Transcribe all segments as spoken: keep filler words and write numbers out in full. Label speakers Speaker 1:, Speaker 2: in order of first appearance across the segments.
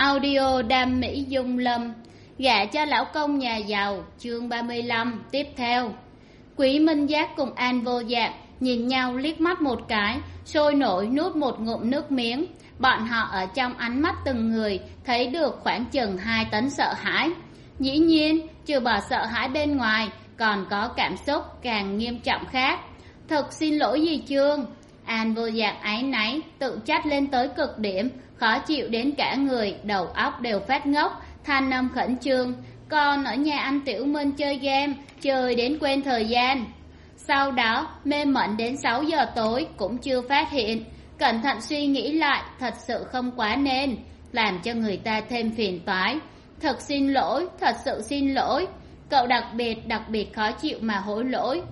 Speaker 1: Audio Đam Mỹ Dung Lâm, gả cho lão công nhà giàu, chương ba mươi lăm. Tiếp theo, Quý Minh Giác cùng An Vô Dạng nhìn nhau liếc mắt một cái, sôi nổi nuốt một ngụm nước miếng. Bọn họ ở trong ánh mắt từng người thấy được khoảng chừng hai tấn sợ hãi. Dĩ nhiên, trừ bỏ sợ hãi bên ngoài, còn có cảm xúc càng nghiêm trọng khác. Thật xin lỗi dì Trương. An Vô Dạng áy náy, tự trách lên tới cực điểm, khó chịu đến cả người, đầu óc đều phát ngốc, than âm khẩn trương. Con ở nhà anh Tiểu Minh chơi game, chơi đến quên thời gian. Sau đó, mê mẩn đến sáu giờ tối cũng chưa phát hiện. Cẩn thận suy nghĩ lại, thật sự không quá nên, làm cho người ta thêm phiền toái. Thật xin lỗi, thật sự xin lỗi. Cậu đặc biệt, đặc biệt khó chịu mà hối lỗi.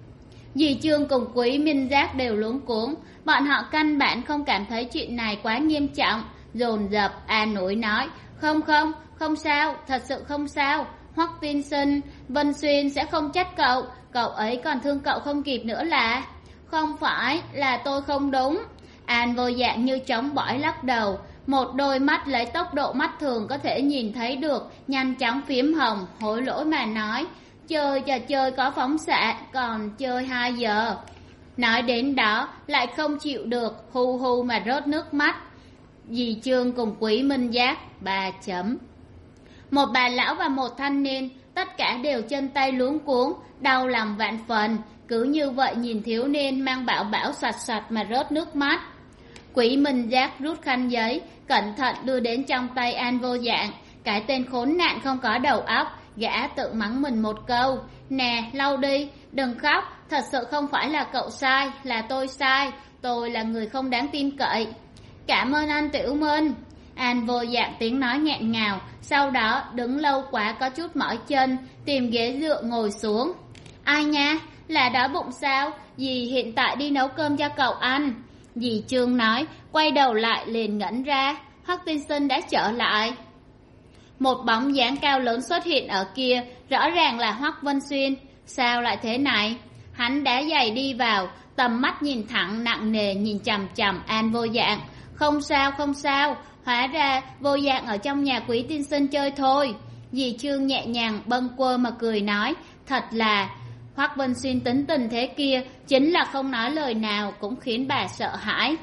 Speaker 1: Dì Trương cùng Quý Minh Giác đều luống cuống, bọn họ căn bản không cảm thấy chuyện này quá nghiêm trọng, dồn dập an ủi nói, không không, không sao, thật sự không sao. Hoắc tiên sinh, Vân Xuyên sẽ không trách cậu, cậu ấy còn thương cậu không kịp nữa là. Không phải, là tôi không đúng. An Vô Dạng như trống bỏi lắc đầu, một đôi mắt lấy tốc độ mắt thường có thể nhìn thấy được, nhanh chóng phiếm hồng, hối lỗi mà nói, chơi trò chơi có phóng xạ, còn chơi hai giờ. Nói đến đó, lại không chịu được, hu hu mà rớt nước mắt. Dì Trương cùng Quý Minh Giác, ba chấm. Một bà lão và một thanh niên, tất cả đều chân tay luống cuống, đau lòng vạn phần, cứ như vậy nhìn thiếu niên mang bảo bảo soạt soạt mà rớt nước mắt. Quý Minh Giác rút khăn giấy, cẩn thận đưa đến trong tay An Vô Dạng. Cái tên khốn nạn không có đầu óc, gã tự mắng mình một câu, nè lau đi, đừng khóc, thật sự không phải là cậu sai, là tôi sai, tôi là người không đáng tin cậy. Cảm ơn anh Tiểu Minh. An Vô Dạng tiếng nói nghẹn ngào, sau đó đứng lâu quá có chút mỏi chân, tìm ghế dựa ngồi xuống. Ai nha, là đói bụng sao, dì hiện tại đi nấu cơm cho cậu ăn. Dì Trương nói, quay đầu lại liền ngẩn ra, Hoắc tiên sinh đã trở lại. Một bóng dáng cao lớn xuất hiện ở kia, rõ ràng là Hoắc Vân Xuyên. Sao lại thế này? Hắn đá giày đi vào, tầm mắt nhìn thẳng nặng nề nhìn chằm chằm An Vô Dạng. Không sao, không sao, hóa ra Vô Dạng ở trong nhà Quý tiên sinh chơi thôi. Dì Trương nhẹ nhàng bâng quơ mà cười nói, thật là Hoắc Vân Xuyên tính tình thế kia, chính là không nói lời nào cũng khiến bà sợ hãi.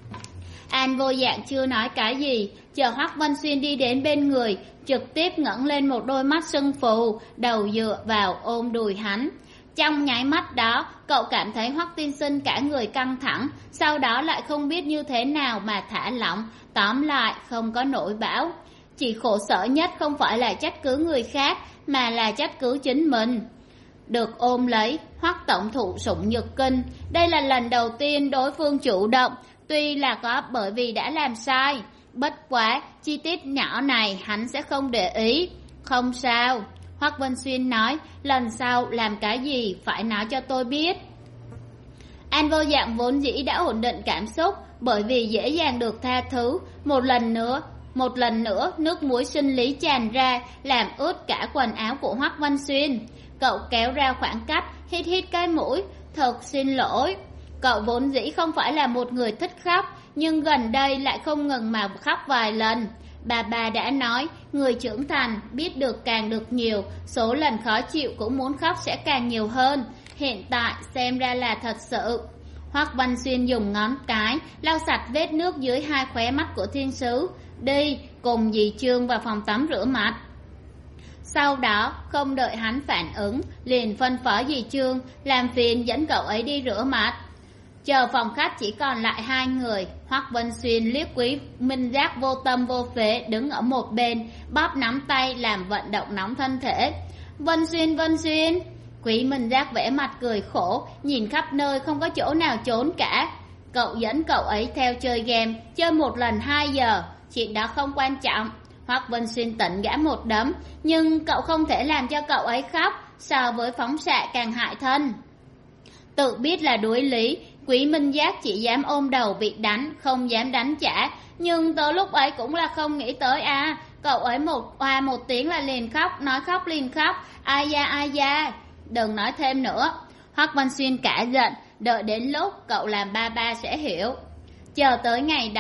Speaker 1: An Vô Dạng chưa nói cái gì, chờ Hoắc Vân Xuyên đi đến bên người, trực tiếp ngẩng lên một đôi mắt sưng phù, đầu dựa vào ôm đùi hắn. Trong nháy mắt đó, cậu cảm thấy Hoắc tiên sinh cả người căng thẳng, sau đó lại không biết như thế nào mà thả lỏng, tóm lại không có nổi bão. Chỉ khổ sở nhất không phải là trách cứ người khác, mà là trách cứ chính mình. Được ôm lấy, Hoắc tổng thụ sủng nhược kinh, đây là lần đầu tiên đối phương chủ động, tuy là có bởi vì đã làm sai, bất quá chi tiết nhỏ này hắn sẽ không để ý. Không sao, Hoắc Vân Xuyên nói, lần sau làm cái gì phải nói cho tôi biết. An Vô Dạng vốn dĩ đã ổn định cảm xúc, bởi vì dễ dàng được tha thứ, một lần nữa một lần nữa nước muối sinh lý tràn ra, làm ướt cả quần áo của Hoắc Vân Xuyên. Cậu kéo ra khoảng cách, hít hít cái mũi, thật xin lỗi. Cậu vốn dĩ không phải là một người thích khóc, nhưng gần đây lại không ngừng mà khóc vài lần. Bà bà đã nói, người trưởng thành biết được càng được nhiều, số lần khó chịu cũng muốn khóc sẽ càng nhiều hơn. Hiện tại xem ra là thật sự. Hoắc Văn Xuyên dùng ngón cái lau sạch vết nước dưới hai khóe mắt của thiên sứ. Đi, cùng dì Trương vào phòng tắm rửa mặt. Sau đó, không đợi hắn phản ứng, liền phân phó dì Trương làm phiền dẫn cậu ấy đi rửa mặt. Chờ phòng khách chỉ còn lại hai người, Hoắc Vân Xuyên liếc Quý Minh Giác vô tâm vô phế đứng ở một bên, bóp nắm tay làm vận động nóng thân thể. Vân Xuyên, Vân Xuyên. Quý Minh Giác vẽ mặt cười khổ, nhìn khắp nơi không có chỗ nào trốn cả. Cậu dẫn cậu ấy theo chơi game, chơi một lần hai giờ, chuyện đó không quan trọng. Hoắc Vân Xuyên tận gã một đấm, nhưng cậu không thể làm cho cậu ấy khóc, so với phóng xạ càng hại thân. Tự biết là đuối lý, Quý Minh Giác chỉ dám ôm đầu bị đánh, không dám đánh trả. Nhưng tới lúc ấy cũng là không nghĩ tới à, cậu ấy một oa một tiếng là liền khóc, nói khóc liền khóc, ai da ai da. Đừng nói thêm nữa. Hoắc Văn Xuyên cả giận, đợi đến lúc cậu làm ba ba sẽ hiểu. Chờ tới ngày đó,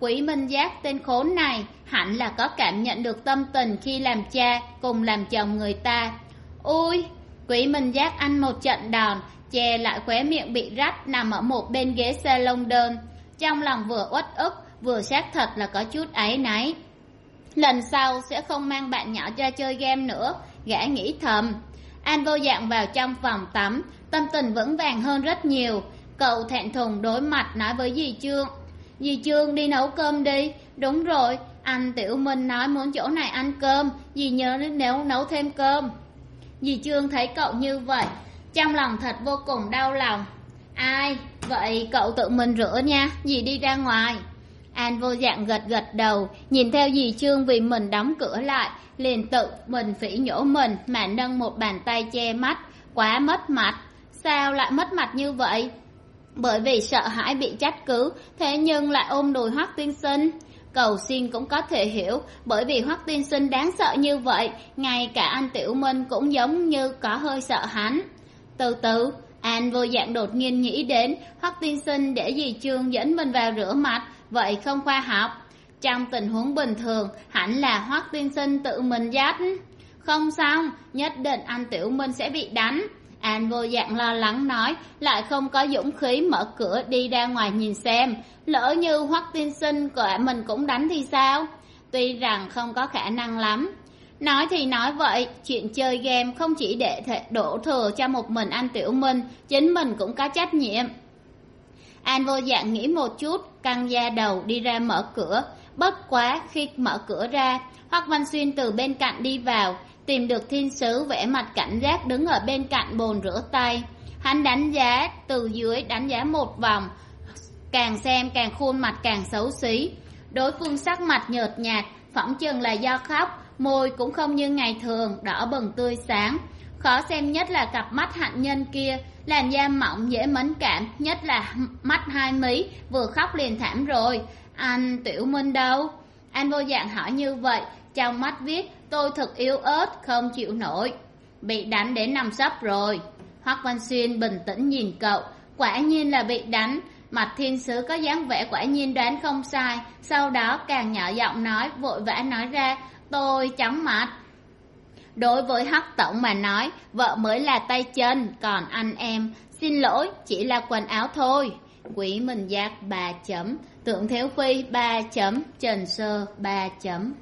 Speaker 1: Quý Minh Giác tên khốn này hẳn là có cảm nhận được tâm tình khi làm cha cùng làm chồng người ta. Ui! Quý Minh Giác ăn một trận đòn, che lại khóe miệng bị rách nằm ở một bên ghế salon đơn. Trong lòng vừa uất ức, vừa xác thật là có chút áy náy. Lần sau sẽ không mang bạn nhỏ ra chơi game nữa, gã nghĩ thầm. An Vô Dạng vào trong phòng tắm, tâm tình vững vàng hơn rất nhiều. Cậu thẹn thùng đối mặt nói với dì Trương. Dì Trương đi nấu cơm đi. Đúng rồi, anh Tiểu Minh nói muốn chỗ này ăn cơm, dì nhớ nếu nấu thêm cơm. Dì Trương thấy cậu như vậy, trong lòng thật vô cùng đau lòng. Ai? Vậy cậu tự mình rửa nha, dì đi ra ngoài. An Vô Dạng gật gật đầu, nhìn theo dì Trương vì mình đóng cửa lại, liền tự mình phỉ nhổ mình mà nâng một bàn tay che mắt. Quá mất mặt. Sao lại mất mặt như vậy? Bởi vì sợ hãi bị trách cứ, thế nhưng lại ôm đùi Hoắc Tiên Sinh. Cầu xin cũng có thể hiểu, bởi vì Hoắc Tiên Sinh đáng sợ như vậy, ngay cả anh Tiểu Minh cũng giống như có hơi sợ hắn. Từ từ, An Vô Dạng đột nhiên nghĩ đến Hoắc Tiên Sinh để dì Trương dẫn mình vào rửa mặt, vậy không khoa học. Trong tình huống bình thường, hẳn là Hoắc Tiên Sinh tự mình dắt. Không xong, nhất định anh Tiểu Minh sẽ bị đánh. An Vô Dạng lo lắng nói, lại không có dũng khí mở cửa đi ra ngoài nhìn xem. Lỡ như Hoắc Tiên Sinh của mình cũng đánh thì sao? Tuy rằng không có khả năng lắm. Nói thì nói vậy, chuyện chơi game không chỉ để thể đổ thừa cho một mình anh Tiểu Minh, chính mình cũng có trách nhiệm. An Vô Dạng nghĩ một chút, căng da đầu đi ra mở cửa. Bất quá khi mở cửa ra, Hoắc Văn Xuyên từ bên cạnh đi vào, tìm được thiên sứ vẻ mặt cảnh giác đứng ở bên cạnh bồn rửa tay. Hắn đánh giá từ dưới đánh giá một vòng, càng xem càng khuôn mặt càng xấu xí. Đối phương sắc mặt nhợt nhạt, phỏng chừng là do khóc, môi cũng không như ngày thường đỏ bừng tươi sáng. Khó xem nhất là cặp mắt hạnh nhân kia, làn da mỏng dễ mẫn cảm, nhất là mắt hai mí, vừa khóc liền thảm rồi. Anh Tiểu Minh đâu? An Vô Dạng hỏi như vậy, trong mắt viết tôi thật yếu ớt, không chịu nổi. Bị đánh đến nằm sấp rồi. Hoắc Văn Xuyên bình tĩnh nhìn cậu, quả nhiên là bị đánh. Mặt thiên sứ có dáng vẻ quả nhiên đoán không sai, sau đó càng nhỏ giọng nói, vội vã nói ra, tôi chóng mặt. Đối với Hoắc tổng mà nói, vợ mới là tay chân, còn anh em, xin lỗi, chỉ là quần áo thôi. Quý Minh Giác ba chấm, Tưởng Thiếu Phi ba chấm, Trần Sơ ba chấm.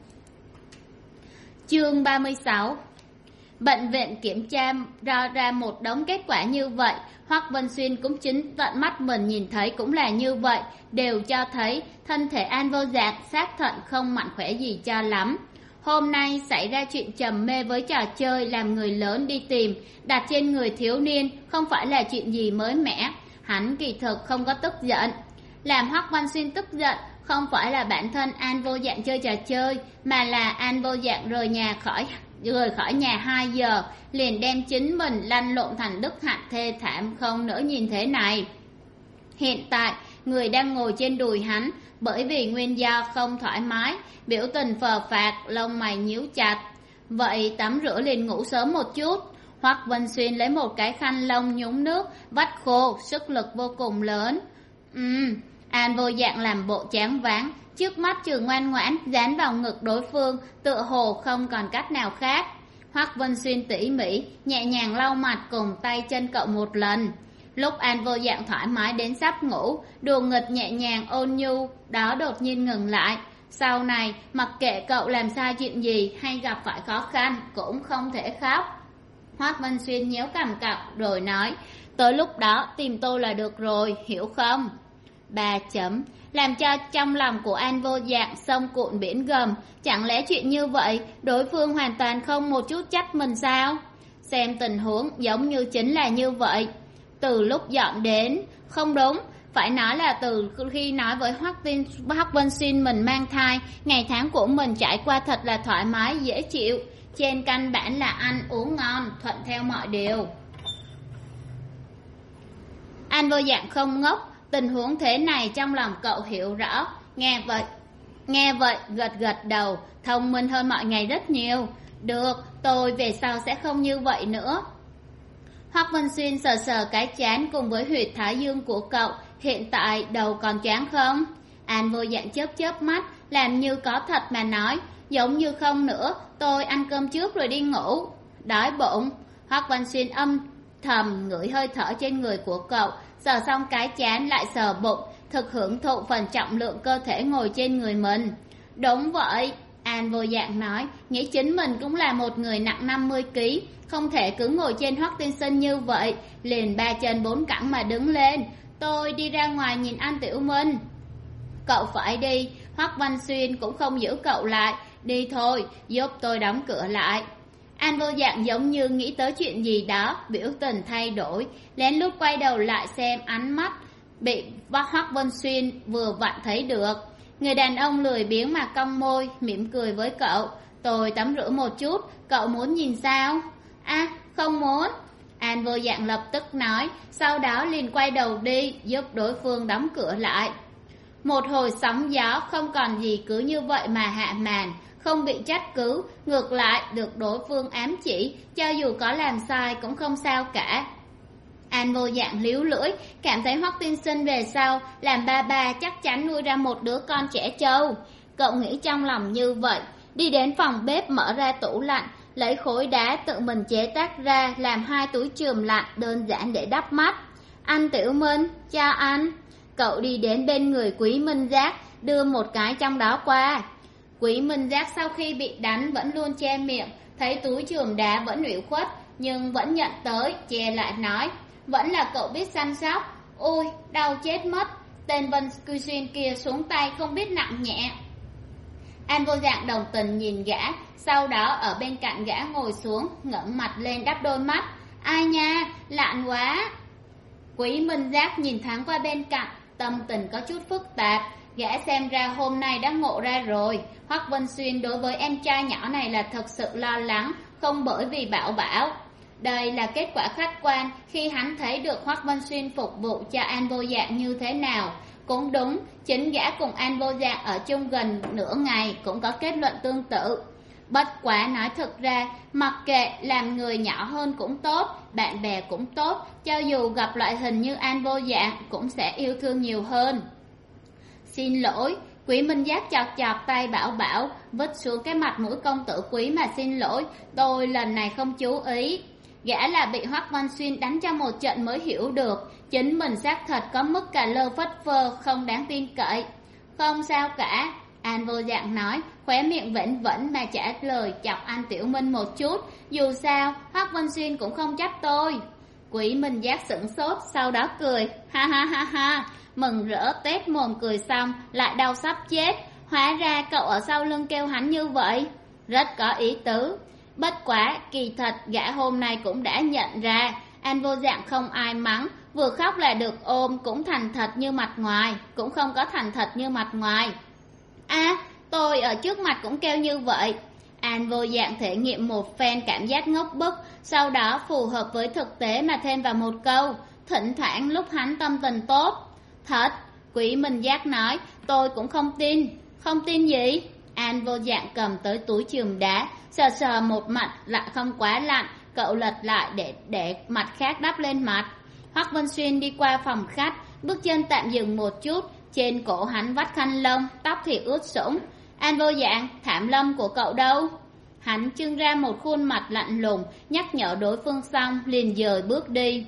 Speaker 1: Chương ba mươi sáu. Bệnh viện kiểm tra ra ra một đống kết quả như vậy, Hoắc Vân Xuyên cũng chính tận mắt mình nhìn thấy cũng là như vậy, đều cho thấy thân thể An Vô Dạng xác thận không mạnh khỏe gì cho lắm. Hôm nay xảy ra chuyện trầm mê với trò chơi làm người lớn đi tìm, đặt trên người thiếu niên không phải là chuyện gì mới mẻ. Hắn kỳ thực không có tức giận. Làm Hoắc Văn Xuyên tức giận không phải là bản thân An Vô Dạng chơi trò chơi, mà là An Vô Dạng rời nhà khỏi rời khỏi nhà hai giờ, liền đem chính mình lăn lộn thành đức hạnh thê thảm không nỡ nhìn thế này. Hiện tại, người đang ngồi trên đùi hắn, bởi vì nguyên do không thoải mái, biểu tình phờ phạc, lông mày nhíu chặt. Vậy tắm rửa liền ngủ sớm một chút. Hoắc Vân Xuyên lấy một cái khăn lông nhúng nước, vắt khô, sức lực vô cùng lớn. Ừm, An Vô Dạng làm bộ chán váng, trước mắt trừ ngoan ngoãn dán vào ngực đối phương, tựa hồ không còn cách nào khác. Hoắc Vân Xuyên tỉ mỉ nhẹ nhàng lau mặt cùng tay chân cậu một lần. Lúc An Vô Dạng thoải mái đến sắp ngủ, đùa nghịch nhẹ nhàng ôn nhu đó đột nhiên ngừng lại. Sau này mặc kệ cậu làm sai chuyện gì hay gặp phải khó khăn cũng không thể khóc. Hoắc Vân Xuyên nhéo cằm cậu rồi nói, tới lúc đó tìm tôi là được rồi, hiểu không? Ba chấm, làm cho trong lòng của An Vô Dạng sông cuộn biển gầm. Chẳng lẽ chuyện như vậy đối phương hoàn toàn không một chút trách mình sao? Xem tình huống giống như chính là như vậy. Từ lúc dọn đến, không đúng, phải nói là từ khi nói với Hoắc Tiên Hoắc Vân Xuyên mình mang thai, ngày tháng của mình trải qua thật là thoải mái dễ chịu, trên căn bản là ăn uống ngon, thuận theo mọi điều. An Vô Dạng không ngốc, tình huống thế này trong lòng cậu hiểu rõ. Nghe vậy nghe vậy gật gật đầu, thông minh hơn mọi ngày rất nhiều. Được, tôi về sau sẽ không như vậy nữa. Hoắc Vân Xuyên sờ sờ cái trán cùng với huyệt thái dương của cậu, hiện tại đầu còn choáng không? An Vô Dạng chớp chớp mắt, làm như có thật mà nói, giống như không nữa, tôi ăn cơm trước rồi đi ngủ. Đói bụng. Hoắc Văn Xuyên âm thầm ngửi hơi thở trên người của cậu, sờ xong cái chán lại sờ bụng, thực hưởng thụ phần trọng lượng cơ thể ngồi trên người mình. Đúng vậy, An Vô Dạng nói, nghĩ chính mình cũng là một người nặng năm mươi ki lô gam, không thể cứ ngồi trên Hoắc tiên sinh như vậy, liền ba chân bốn cẳng mà đứng lên. Tôi đi ra ngoài nhìn An Tiểu Minh. Cậu phải đi, Hoắc Văn Xuyên cũng không giữ cậu lại. Đi thôi, giúp tôi đóng cửa lại. An Vô Dạng giống như nghĩ tới chuyện gì đó, biểu tình thay đổi, lén lút quay đầu lại xem ánh mắt bị Hoắc Văn Xuyên vừa vặn thấy được. Người đàn ông lười biếng mà cong môi, mỉm cười với cậu. Tôi tắm rửa một chút, cậu muốn nhìn sao? À, không muốn. An Vô Dạng lập tức nói, sau đó liền quay đầu đi, giúp đối phương đóng cửa lại. Một hồi sóng gió không còn gì cứ như vậy mà hạ màn, không bị trách cứ, ngược lại được đối phương ám chỉ, cho dù có làm sai cũng không sao cả. An Vô Dạng líu lưỡi, cảm thấy Hoắc tiên sinh về sau làm ba ba chắc chắn nuôi ra một đứa con trẻ trâu. Cậu nghĩ trong lòng như vậy, đi đến phòng bếp mở ra tủ lạnh, lấy khối đá tự mình chế tác ra làm hai túi chườm lạnh đơn giản để đắp mắt. Anh Tiểu Minh, chào anh. Cậu đi đến bên người Quý Minh Giác, đưa một cái trong đó qua. Quý Minh Giác sau khi bị đánh vẫn luôn che miệng, thấy túi chườm đá vẫn ủy khuất, nhưng vẫn nhận tới, che lại nói, vẫn là cậu biết săn sóc. Ôi, đau chết mất, tên Vân Cư Xuyên kia xuống tay không biết nặng nhẹ. An Vô Dạng đồng tình nhìn gã, sau đó ở bên cạnh gã ngồi xuống, ngẩng mặt lên đắp đôi mắt. Ai nha, lạnh quá. Quý Minh Giác nhìn thoáng qua bên cạnh, tâm tình có chút phức tạp. Gã xem ra hôm nay đã ngộ ra rồi, Hoắc Vân Xuyên đối với em trai nhỏ này là thật sự lo lắng, không bởi vì Bảo Bảo. Đây là kết quả khách quan khi hắn thấy được Hoắc Vân Xuyên phục vụ cho An Vô Dạng như thế nào. Cũng đúng, chính gã cùng An Vô Dạng ở chung gần nửa ngày cũng có kết luận tương tự. Bất quá nói thực ra, mặc kệ làm người nhỏ hơn cũng tốt, bạn bè cũng tốt, cho dù gặp loại hình như An Vô Dạng cũng sẽ yêu thương nhiều hơn. Xin lỗi, Quý Minh Giác chọt chọt tay Bảo Bảo, vứt xuống cái mặt mũi công tử quý mà xin lỗi, tôi lần này không chú ý. Gã là bị Hoắc Văn Xuyên đánh cho một trận mới hiểu được, chính mình xác thật có mức cà lơ phất phơ, không đáng tin cậy. Không sao cả, An Vô Dạng nói, khóe miệng vẫn vẫn mà trả lời chọc An Tiểu Minh một chút, dù sao Hoắc Văn Xuyên cũng không trách tôi. Quý Minh Giác sửng sốt, sau đó cười, ha ha ha ha, mừng rỡ tét mồm cười xong, lại đau sắp chết, hóa ra cậu ở sau lưng kêu hắn như vậy, rất có ý tứ. Bất quá, kỳ thật gã hôm nay cũng đã nhận ra, An Vô Dạng không ai mắng, vừa khóc là được ôm, cũng thành thật như mặt ngoài, cũng không có thành thật như mặt ngoài. À, tôi ở trước mặt cũng kêu như vậy. An Vô Dạng thể nghiệm một phen cảm giác ngốc bức, sau đó phù hợp với thực tế mà thêm vào một câu, thỉnh thoảng lúc hắn tâm tình tốt. Thật, Quý Minh Giác nói, tôi cũng không tin. Không tin gì? An Vô Dạng cầm tới túi chườm đá, sờ sờ một mặt lại không quá lạnh, cậu lật lại để để mặt khác đắp lên mặt. Hoắc Vân Xuyên đi qua phòng khách, bước chân tạm dừng một chút, trên cổ hắn vắt khăn lông, tóc thì ướt sũng. An Vô Dạng, thảm lông của cậu đâu? Hắn trưng ra một khuôn mặt lạnh lùng, nhắc nhở đối phương xong, liền dời bước đi.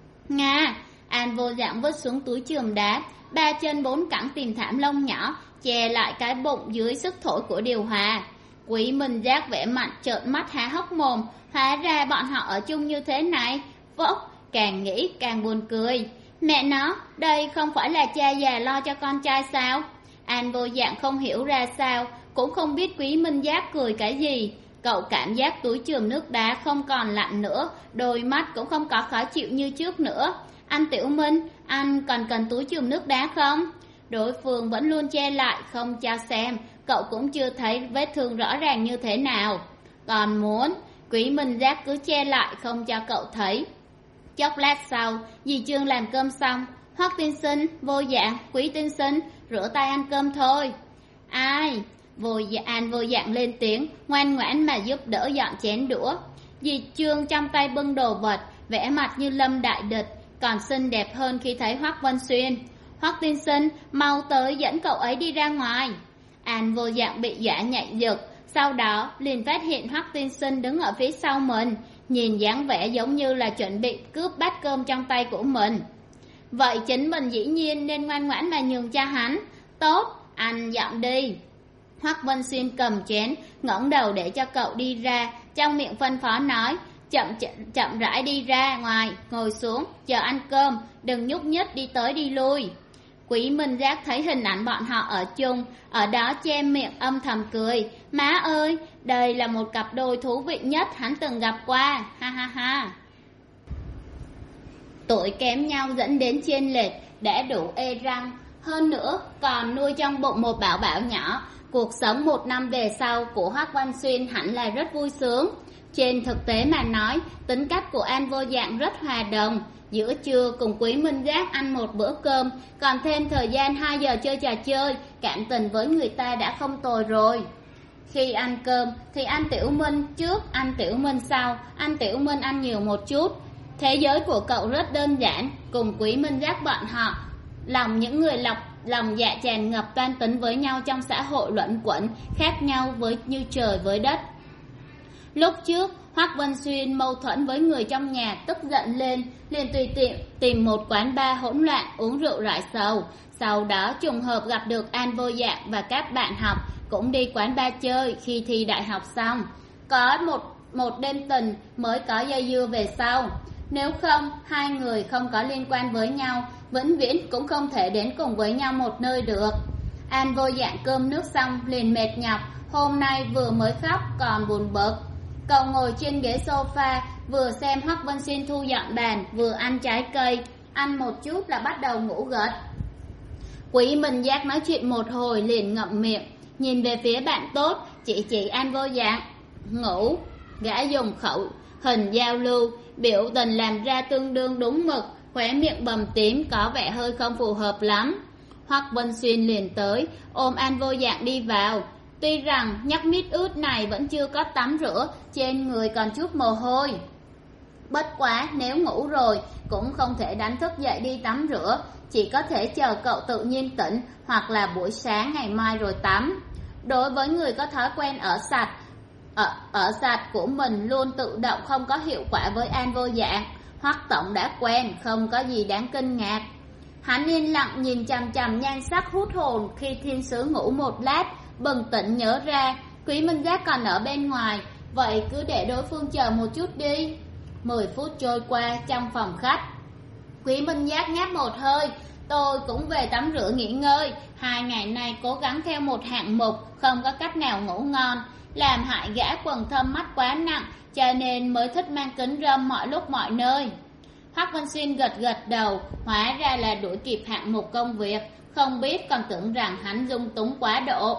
Speaker 1: Nga, An Vô Dạng vứt xuống túi chườm đá, ba chân bốn cẳng tìm thảm lông nhỏ, che lại cái bụng dưới sức thổi của điều hòa. Quý Minh Giác vẻ mặt trợn mắt há hốc mồm, hóa ra bọn họ ở chung như thế này. Phốc, càng nghĩ càng buồn cười. Mẹ nó, đây không phải là cha già lo cho con trai sao? An Vô Dạng không hiểu ra sao, cũng không biết Quý Minh Giác cười cái gì. Cậu cảm giác túi chườm nước đá không còn lạnh nữa, đôi mắt cũng không có khó chịu như trước nữa. Anh Tiểu Minh, anh còn cần túi chườm nước đá không? Đối phương vẫn luôn che lại, không cho xem, cậu cũng chưa thấy vết thương rõ ràng như thế nào. Còn muốn, Quý Minh Giác cứ che lại không cho cậu thấy. Chốc lát sau, dì Trương làm cơm xong, Hoắc tiên sinh, Vô Dạng, Quý tiên sinh, rửa tay ăn cơm thôi. Ai? Vô An Vô Dạng lên tiếng, ngoan ngoãn mà giúp đỡ dọn chén đũa. Dì Trương trong tay bưng đồ vật, vẻ mặt như lâm đại địch, còn xinh đẹp hơn khi thấy Hoắc Vân Xuyên. Hoắc tiên sinh, mau tới dẫn cậu ấy đi ra ngoài. An Vô Dạng bị dọa nhảy giật, sau đó liền phát hiện Hoắc tiên sinh đứng ở phía sau mình, nhìn dáng vẻ giống như là chuẩn bị cướp bát cơm trong tay của mình. Vậy chính mình dĩ nhiên nên ngoan ngoãn mà nhường cho hắn. Tốt, anh dọn đi. Hoắc Vân Xuyên cầm chén, ngẩng đầu để cho cậu đi ra, trong miệng phân phó nói, chậm chậm, chậm rãi đi ra ngoài, ngồi xuống, chờ ăn cơm, đừng nhúc nhích đi tới đi lui. Quý Minh Giác thấy hình ảnh bọn họ ở chung, ở đó che miệng âm thầm cười. Má ơi, đây là một cặp đôi thú vị nhất hắn từng gặp qua, ha ha ha. Tuổi kém nhau dẫn đến chênh lệch đã đủ ê răng, hơn nữa còn nuôi trong bụng một bảo bảo nhỏ. Cuộc sống một năm về sau của Hoắc Văn Xuyên hẳn là rất vui sướng. Trên thực tế mà nói, tính cách của An Vô Dạng rất hòa đồng. Giữa trưa cùng Quý Minh Giác ăn một bữa cơm, còn thêm thời gian hai giờ chơi trò chơi, cảm tình với người ta đã không tồi rồi. Khi ăn cơm thì ăn Tiểu Minh trước, ăn Tiểu Minh sau, ăn Tiểu Minh ăn nhiều một chút. Thế giới của cậu rất đơn giản, cùng Quý Minh Giác bọn họ, lòng những người lọc lòng dạ tràn ngập toan tính với nhau trong xã hội luẩn quẩn, khác nhau với như trời với đất. Lúc trước, Hoắc Vân Xuyên mâu thuẫn với người trong nhà, tức giận lên, liền tùy tiện tìm một quán bar hỗn loạn uống rượu rải sầu. Sau đó trùng hợp gặp được An Vô Dạng và các bạn học cũng đi quán bar chơi khi thi đại học xong. Có một một đêm tình mới có dây dưa về sau. Nếu không, hai người không có liên quan với nhau, vĩnh viễn cũng không thể đến cùng với nhau một nơi được. An Vô Dạng cơm nước xong liền mệt nhọc, hôm nay vừa mới khóc còn buồn bực. Cậu ngồi trên ghế sofa, vừa xem Hoắc Vân Xuyên thu dọn bàn, vừa ăn trái cây, ăn một chút là bắt đầu ngủ gật. Quý Minh Giác nói chuyện một hồi liền ngậm miệng, nhìn về phía bạn tốt, chỉ chỉ An Vô Dạng. Ngủ. Gã dùng khẩu hình giao lưu, biểu tình làm ra tương đương đúng mực, khóe miệng bầm tím có vẻ hơi không phù hợp lắm. Hoắc Vân Xuyên liền tới, ôm An Vô Dạng đi vào. Tuy rằng nhóc mít ướt này vẫn chưa có tắm rửa, trên người còn chút mồ hôi. Bất quá nếu ngủ rồi cũng không thể đánh thức dậy đi tắm rửa, chỉ có thể chờ cậu tự nhiên tỉnh, hoặc là buổi sáng ngày mai rồi tắm. Đối với người có thói quen ở sạch, ở, ở sạch của mình luôn tự động không có hiệu quả với An Vô Dạng, Hoắc tổng đã quen, không có gì đáng kinh ngạc. Hắn yên lặng nhìn chằm chằm nhan sắc hút hồn khi thiên sứ ngủ một lát, bừng tỉnh nhớ ra Quý Minh Giác còn ở bên ngoài, vậy cứ để đối phương chờ một chút đi. Mười phút trôi qua trong phòng khách, Quý Minh Giác ngáp một hơi. Tôi cũng về tắm rửa nghỉ ngơi, hai ngày nay cố gắng theo một hạng mục, không có cách nào ngủ ngon, làm hại gã quầng thâm mắt quá nặng, cho nên mới thích mang kính râm mọi lúc mọi nơi. Hoắc Vân Xuyên gật gật đầu, hóa ra là đuổi kịp hạng mục công việc, không biết còn tưởng rằng hắn dung túng quá độ.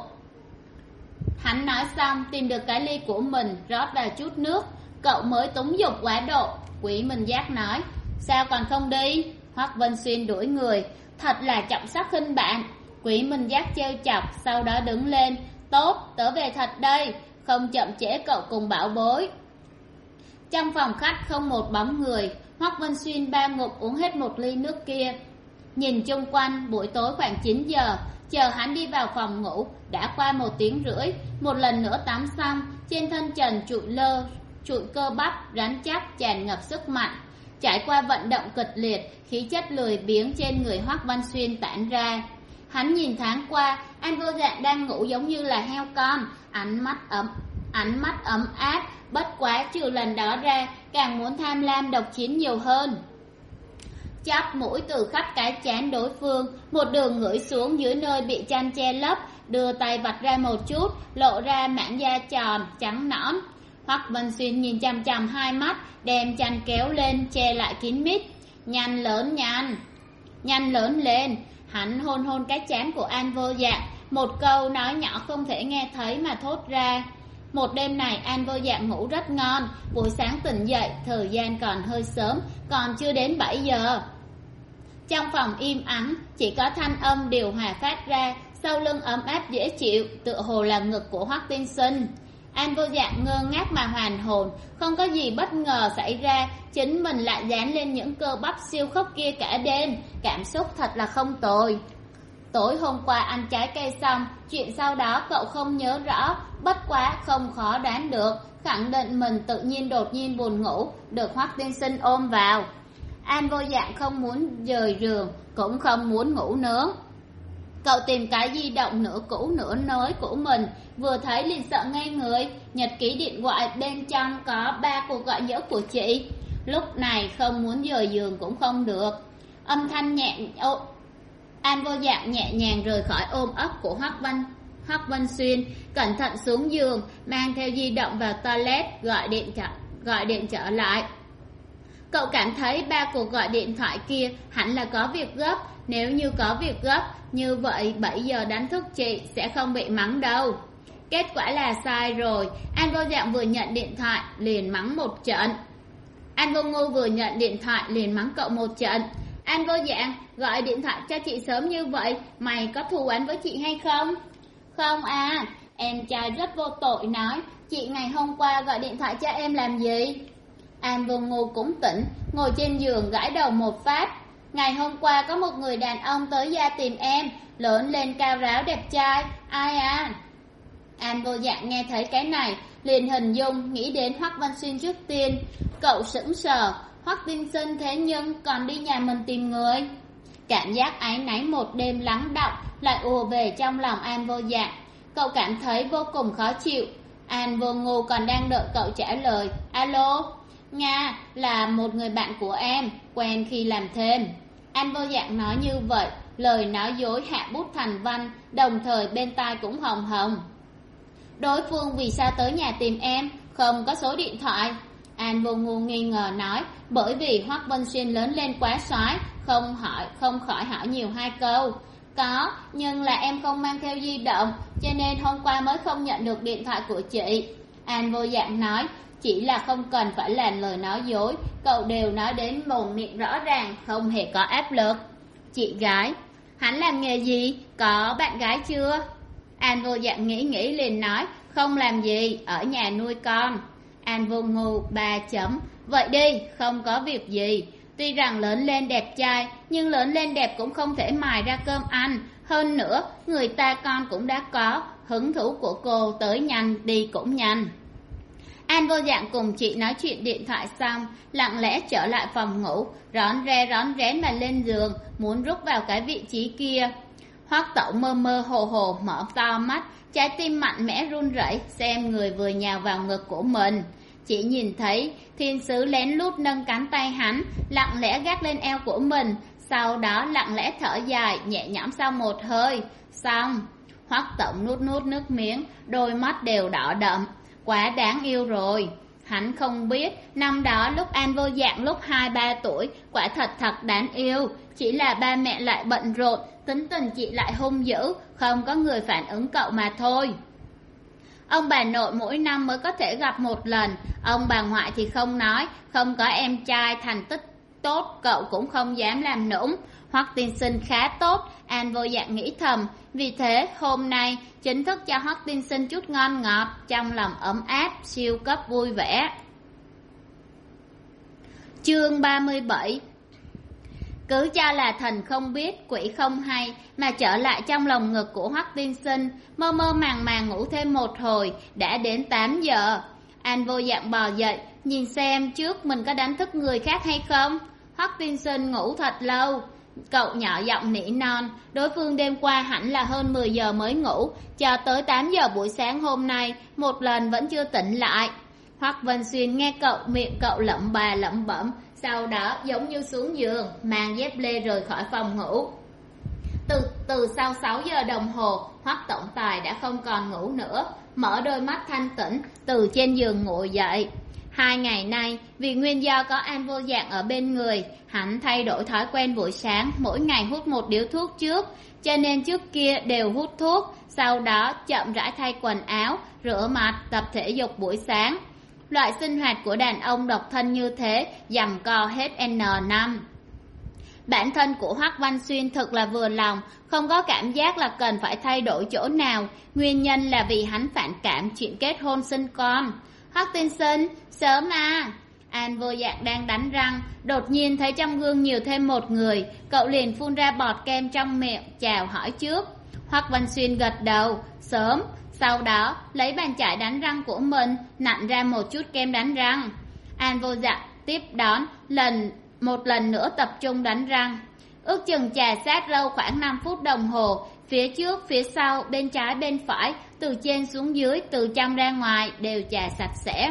Speaker 1: Hắn nói xong tìm được cái ly của mình, rót vào chút nước. Cậu mới túng dục quá độ. Quý Minh Giác nói, sao còn không đi? Hoắc Vân Xuyên đuổi người, thật là trọng sắc khinh bạn. Quý Minh Giác trêu chọc, sau đó đứng lên. Tốt, tớ về thật đây, không chậm trễ cậu cùng bảo bối. Trong phòng khách không một bóng người, Hoắc Vân Xuyên ba ngụm uống hết một ly nước kia. Nhìn chung quanh, buổi tối khoảng chín giờ, chờ hắn đi vào phòng ngủ, đã qua một tiếng rưỡi. Một lần nữa tắm xong, trên thân trần trụi lơ, trụi cơ bắp, rắn chắc, tràn ngập sức mạnh. Trải qua vận động kịch liệt, khí chất lười biếng trên người Hoắc Văn Xuyên tản ra. Hắn nhìn tháng qua, An Vô Dạng đang ngủ giống như là heo con, ánh mắt ấm, ánh mắt ấm áp, bất quá trừ lần đó ra, càng muốn tham lam độc chiếm nhiều hơn. Chóp mũi từ khắp cái trán đối phương, một đường ngửi xuống dưới nơi bị chăn che lấp, đưa tay vạch ra một chút, lộ ra mảng da tròn, trắng nõn. Hoắc Vân Xuyên nhìn chằm chằm hai mắt, đem chăn kéo lên, che lại kín mít. Nhanh lớn nhanh, nhanh lớn lên. Hắn hôn hôn cái trán của An Vô Dạng, một câu nói nhỏ không thể nghe thấy mà thốt ra. Một đêm này An Vô Dạng ngủ rất ngon, buổi sáng tỉnh dậy, thời gian còn hơi sớm, còn chưa đến bảy giờ. Trong phòng im ắng, chỉ có thanh âm điều hòa phát ra, sau lưng ấm áp dễ chịu, tựa hồ là ngực của Hoắc Tiên Sinh. An Vô Dạng ngơ ngác mà hoàn hồn, không có gì bất ngờ xảy ra, chính mình lại dán lên những cơ bắp siêu khốc kia cả đêm, cảm xúc thật là không tồi. Tối hôm qua ăn trái cây xong, chuyện sau đó cậu không nhớ rõ, bất quá không khó đoán được, khẳng định mình tự nhiên đột nhiên buồn ngủ, được Hoắc Tiên Sinh ôm vào. An Vô Dạng không muốn rời giường, cũng không muốn ngủ nướng. Cậu tìm cái di động nửa cũ nửa mới của mình, vừa thấy liền sợ ngây người, nhật ký điện thoại bên trong có ba cuộc gọi nhỡ của chị. Lúc này không muốn rời giường cũng không được. Âm thanh nhẹ ô, An Vô Dạng nhẹ nhàng rời khỏi ôm ấp của Hoắc Văn Hoắc Văn Xuyên, cẩn thận xuống giường, mang theo di động vào toilet, gọi điện trở, gọi điện trở lại. Cậu cảm thấy ba cuộc gọi điện thoại kia hẳn là có việc gấp, nếu như có việc gấp, như vậy bảy giờ đánh thức chị sẽ không bị mắng đâu. Kết quả là sai rồi, An Vô Dạng vừa nhận điện thoại liền mắng một trận. An Vô Ngu vừa nhận điện thoại liền mắng cậu một trận. An Vô Dạng, gọi điện thoại cho chị sớm như vậy, mày có thù oán với chị hay không? Không à, em trai rất vô tội nói, chị ngày hôm qua gọi điện thoại cho em làm gì? An Vô Ngu cũng tỉnh, ngồi trên giường gãi đầu một phát. Ngày hôm qua có một người đàn ông tới gia tìm em, lớn lên cao ráo đẹp trai, ai à? An Vô Dạng nghe thấy cái này, liền hình dung nghĩ đến Hoắc Văn Xuyên trước tiên. Cậu sững sờ, Hoắc Tiên Sinh thế nhưng còn đi nhà mình tìm người. Cảm giác áy náy một đêm lắng đọng lại ùa về trong lòng An Vô Dạng. Cậu cảm thấy vô cùng khó chịu. An Vô Ngu còn đang đợi cậu trả lời. Alo, Nga, là một người bạn của em, quen khi làm thêm. An Vô Dạng nói như vậy, lời nói dối hạ bút thành văn, đồng thời bên tai cũng hồng hồng. Đối phương vì sao tới nhà tìm em, không có số điện thoại? An Vô Ngu nghi ngờ nói, bởi vì Hoắc Văn Xuyên lớn lên quá soái, không hỏi không khỏi hỏi nhiều hai câu. Có, nhưng là em không mang theo di động, cho nên hôm qua mới không nhận được điện thoại của chị. An Vô Dạng nói, chỉ là không cần phải là lời nói dối, cậu đều nói đến mồm miệng rõ ràng, không hề có áp lực. Chị gái, hắn làm nghề gì, có bạn gái chưa? An Vô Dạng nghĩ nghĩ liền nói, không làm gì, ở nhà nuôi con. An Vô Ngu ba chấm, vậy đi, không có việc gì. Tuy rằng lớn lên đẹp trai, nhưng lớn lên đẹp cũng không thể mài ra cơm ăn. Hơn nữa, người ta con cũng đã có, hứng thú của cô tới nhanh, đi cũng nhanh. An Vô Dạng cùng chị nói chuyện điện thoại xong, lặng lẽ trở lại phòng ngủ, rón ré rón rén mà lên giường, muốn rút vào cái vị trí kia. Hoắc Tẩu mơ mơ hồ hồ mở to mắt, trái tim mạnh mẽ run rẩy, xem người vừa nhào vào ngực của mình. Chỉ nhìn thấy thiên sứ lén lút nâng cánh tay hắn, lặng lẽ gác lên eo của mình, sau đó lặng lẽ thở dài, nhẹ nhõm sau một hơi. Xong. Hoắc Tẩu nuốt nuốt nước miếng, đôi mắt đều đỏ đậm. Quá đáng yêu rồi. Hắn không biết, năm đó lúc An Vô Dạng lúc hai ba tuổi, quả thật thật đáng yêu. Chỉ là ba mẹ lại bận rộn, tính tình chị lại hung dữ, không có người phản ứng cậu mà thôi. Ông bà nội mỗi năm mới có thể gặp một lần, ông bà ngoại thì không nói, không có em trai thành tích tốt, cậu cũng không dám làm nũng. Hoắc Tiên Sinh khá tốt, An Vô Dạng nghĩ thầm, vì thế hôm nay chính thức cho Hoắc Tiên Sinh chút ngon ngọt, trong lòng ấm áp, siêu cấp vui vẻ. Chương ba mươi bảy. Cứ cho là thần không biết, quỷ không hay, mà trở lại trong lòng ngực của Hoắc Tiên Sinh, mơ mơ màng màng ngủ thêm một hồi, đã đến tám giờ. An Vô Dạng bò dậy, nhìn xem trước mình có đánh thức người khác hay không. Hoắc Tiên Sinh ngủ thật lâu. Cậu nhỏ giọng nỉ non, đối phương đêm qua hẳn là hơn mười giờ mới ngủ, cho tới tám giờ buổi sáng hôm nay, một lần vẫn chưa tỉnh lại. Hoắc Văn Xuyên nghe cậu miệng cậu lẩm bà lẩm bẩm, sau đó giống như xuống giường, mang dép lê rời khỏi phòng ngủ. Từ từ sau sáu giờ đồng hồ, Hoắc tổng tài đã không còn ngủ nữa, mở đôi mắt thanh tĩnh, từ trên giường ngồi dậy. Hai ngày nay, vì nguyên do có An Vô Dạng ở bên người, hắn thay đổi thói quen buổi sáng, mỗi ngày hút một điếu thuốc trước, cho nên trước kia đều hút thuốc, sau đó chậm rãi thay quần áo, rửa mặt, tập thể dục buổi sáng. Loại sinh hoạt của đàn ông độc thân như thế, giằng co hết N năm. Bản thân của Hoắc Văn Xuyên thật là vừa lòng, không có cảm giác là cần phải thay đổi chỗ nào. Nguyên nhân là vì hắn phản cảm chuyện kết hôn sinh con. Hoắc tiên sinh, sớm à. An Vô Dạng đang đánh răng, đột nhiên thấy trong gương nhiều thêm một người, cậu liền phun ra bọt kem trong miệng, chào hỏi trước. Hoắc Văn Xuyên gật đầu, sớm. Sau đó lấy bàn chải đánh răng của mình, nặn ra một chút kem đánh răng. An Vô Dạng tiếp đón, lần một lần nữa tập trung đánh răng. Ước chừng chà sát râu khoảng năm phút đồng hồ, phía trước, phía sau, bên trái, bên phải, từ trên xuống dưới, từ trong ra ngoài đều chà sạch sẽ.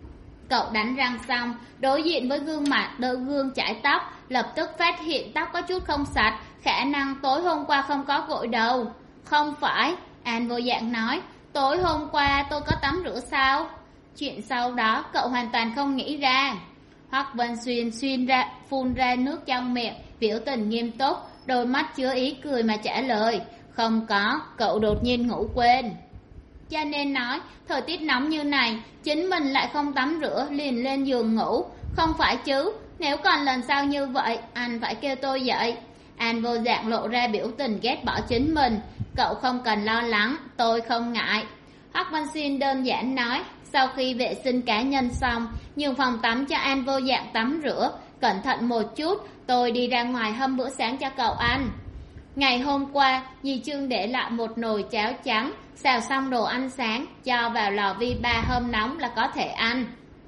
Speaker 1: Cậu đánh răng xong, đối diện với gương mặt đôi gương chải tóc, lập tức phát hiện tóc có chút không sạch, khả năng tối hôm qua không có gội đầu. Không phải, An Vô Dạng nói, tối hôm qua tôi có tắm rửa sao? Chuyện sau đó cậu hoàn toàn không nghĩ ra. Hoắc Văn Xuyên xuyên ra phun ra nước trong miệng, biểu tình nghiêm túc, đôi mắt chứa ý cười mà trả lời, không có, cậu đột nhiên ngủ quên. Cho nên nói, thời tiết nóng như này, chính mình lại không tắm rửa liền lên giường ngủ, không phải chứ, nếu còn lần sau như vậy, anh phải kêu tôi dậy. An Vô Dạng lộ ra biểu tình ghét bỏ chính mình, cậu không cần lo lắng, tôi không ngại. Hoắc Văn Xuyên đơn giản nói, sau khi vệ sinh cá nhân xong, nhường phòng tắm cho An Vô Dạng tắm rửa, cẩn thận một chút, tôi đi ra ngoài hâm bữa sáng cho cậu ăn. Ngày hôm qua, dì Trương để lại một nồi cháo trắng, xào xong đồ ăn sáng, cho vào lò vi ba hâm nóng là có thể ăn.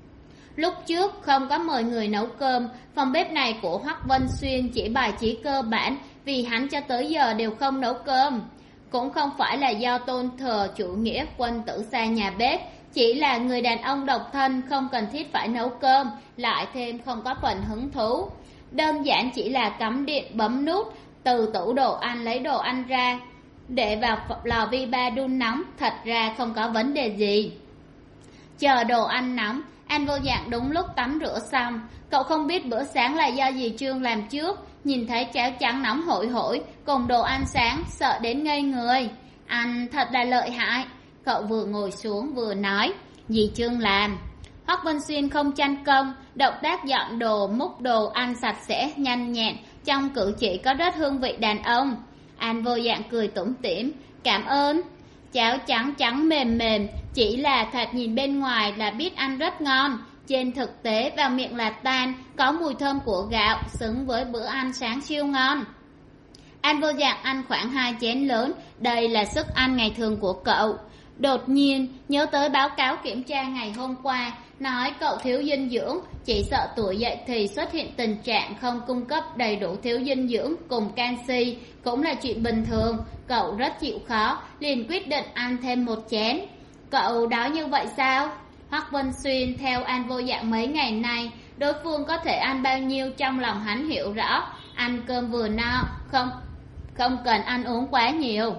Speaker 1: Lúc trước không có mời người nấu cơm, phòng bếp này của Hoắc Văn Xuyên chỉ bài trí cơ bản, vì hắn cho tới giờ đều không nấu cơm. Cũng không phải là do tôn thờ chủ nghĩa quân tử xa nhà bếp, chỉ là người đàn ông độc thân không cần thiết phải nấu cơm, lại thêm không có phần hứng thú. Đơn giản chỉ là cắm điện bấm nút, từ tủ đồ ăn lấy đồ ăn ra, để vào lò vi ba đun nóng, thật ra không có vấn đề gì. Chờ đồ ăn nóng, An Vô Dạng đúng lúc tắm rửa xong, cậu không biết bữa sáng là do dì Trương làm trước, nhìn thấy cháo trắng nóng hổi hổi cùng đồ ăn sáng, sợ đến ngây người. Ăn thật là lợi hại. Cậu vừa ngồi xuống vừa nói, dì Trương làm. Hoắc Văn Xuyên không tranh công, động tác dọn đồ, múc đồ ăn sạch sẽ, nhanh nhẹn, trong cử chỉ có rất hương vị đàn ông. An Vô Dạng cười tủm tỉm, cảm ơn. Cháo trắng trắng mềm mềm, chỉ là thoạt nhìn bên ngoài là biết ăn rất ngon, trên thực tế vào miệng là tan, có mùi thơm của gạo, xứng với bữa ăn sáng siêu ngon. An Vô Dạng ăn khoảng hai chén lớn, đây là sức ăn ngày thường của cậu. Đột nhiên nhớ tới báo cáo kiểm tra ngày hôm qua, nói cậu thiếu dinh dưỡng, chỉ sợ tuổi dậy thì xuất hiện tình trạng không cung cấp đầy đủ thiếu dinh dưỡng cùng canxi, cũng là chuyện bình thường. Cậu rất chịu khó, liền quyết định ăn thêm một chén. Cậu đói như vậy sao? Hoắc Văn Xuyên theo An Vô Dạng mấy ngày nay, đối phương có thể ăn bao nhiêu trong lòng hắn hiểu rõ, ăn cơm vừa no, không không cần ăn uống quá nhiều.